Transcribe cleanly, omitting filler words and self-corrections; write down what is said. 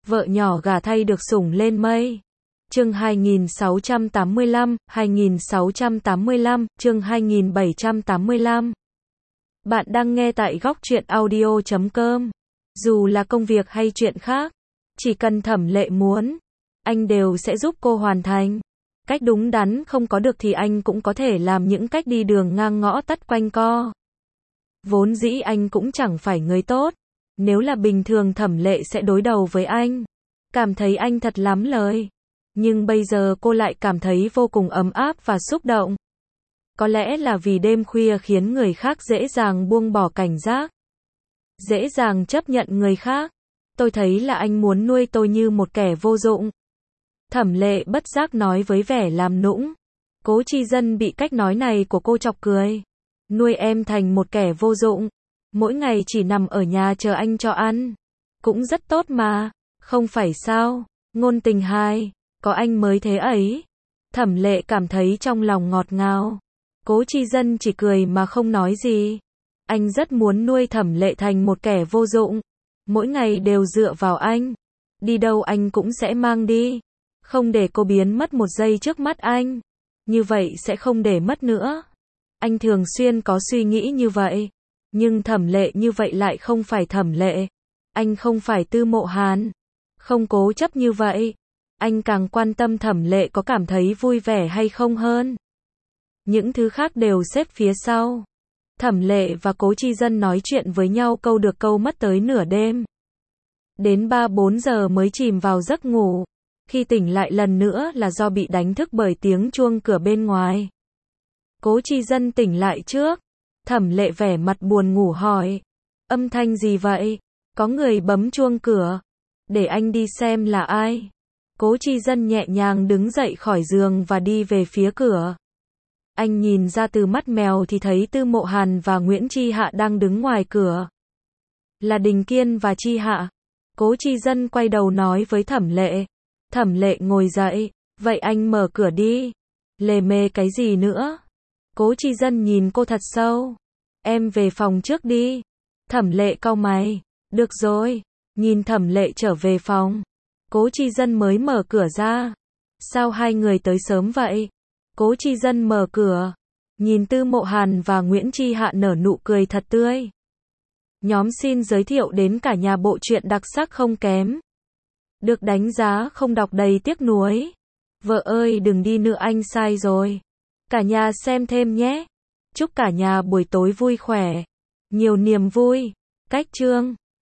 Vợ nhỏ gả thay được sủng lên mây. Chương 2685, chương 2785. Bạn đang nghe tại góc truyện audio.com. Dù là công việc hay chuyện khác, chỉ cần Thẩm Lệ muốn, anh đều sẽ giúp cô hoàn thành. Cách đúng đắn không có được thì anh cũng có thể làm những cách đi đường ngang ngõ tắt quanh co. Vốn dĩ anh cũng chẳng phải người tốt. Nếu là bình thường Thẩm Lệ sẽ đối đầu với anh, cảm thấy anh thật lắm lời. Nhưng bây giờ cô lại cảm thấy vô cùng ấm áp và xúc động. Có lẽ là vì đêm khuya khiến người khác dễ dàng buông bỏ cảnh giác, dễ dàng chấp nhận người khác. Tôi thấy là anh muốn nuôi tôi như một kẻ vô dụng. Thẩm Lệ bất giác nói với vẻ làm nũng. Cố Chi Dân bị cách nói này của cô chọc cười. Nuôi em thành một kẻ vô dụng, mỗi ngày chỉ nằm ở nhà chờ anh cho ăn, cũng rất tốt mà, không phải sao? Ngôn tình hai, có anh mới thế ấy. Thẩm Lệ cảm thấy trong lòng ngọt ngào. Cố Chi Dân chỉ cười mà không nói gì. Anh rất muốn nuôi Thẩm Lệ thành một kẻ vô dụng, mỗi ngày đều dựa vào anh, đi đâu anh cũng sẽ mang đi, không để cô biến mất một giây trước mắt anh. Như vậy sẽ không để mất nữa. Anh thường xuyên có suy nghĩ như vậy. Nhưng Thẩm Lệ như vậy lại không phải Thẩm Lệ. Anh không phải Tư Mộ Hàn. Không cố chấp như vậy. Anh càng quan tâm Thẩm Lệ có cảm thấy vui vẻ hay không hơn. Những thứ khác đều xếp phía sau. Thẩm Lệ và Cố Chi Dân nói chuyện với nhau câu được câu mất tới nửa đêm. Đến 3-4 giờ mới chìm vào giấc ngủ. Khi tỉnh lại lần nữa là do bị đánh thức bởi tiếng chuông cửa bên ngoài. Cố Chi Dân tỉnh lại trước. Thẩm Lệ vẻ mặt buồn ngủ hỏi. Âm thanh gì vậy? Có người bấm chuông cửa. Để anh đi xem là ai. Cố Chi Dân nhẹ nhàng đứng dậy khỏi giường và đi về phía cửa. Anh nhìn ra từ mắt mèo thì thấy Tư Mộ Hàn và Nguyễn Chi Hạ đang đứng ngoài cửa. Là Đình Kiên và Chi Hạ. Cố Chi Dân quay đầu nói với Thẩm Lệ. Thẩm Lệ ngồi dậy. Vậy anh mở cửa đi. Lề mề cái gì nữa? Cố Chi Dân nhìn cô thật sâu. Em về phòng trước đi. Thẩm Lệ cau mày. Được rồi. Nhìn Thẩm Lệ trở về phòng, Cố Chi Dân mới mở cửa ra. Sao hai người tới sớm vậy? Cố Chi Dân mở cửa, nhìn Tư Mộ Hàn và Nguyễn Chi Hạ nở nụ cười thật tươi. Nhóm xin giới thiệu đến cả nhà bộ truyện đặc sắc không kém. Được đánh giá không đọc đầy tiếc nuối. Vợ ơi đừng đi nữa anh sai rồi. Cả nhà xem thêm nhé. Chúc cả nhà buổi tối vui khỏe. Nhiều niềm vui. Cách chương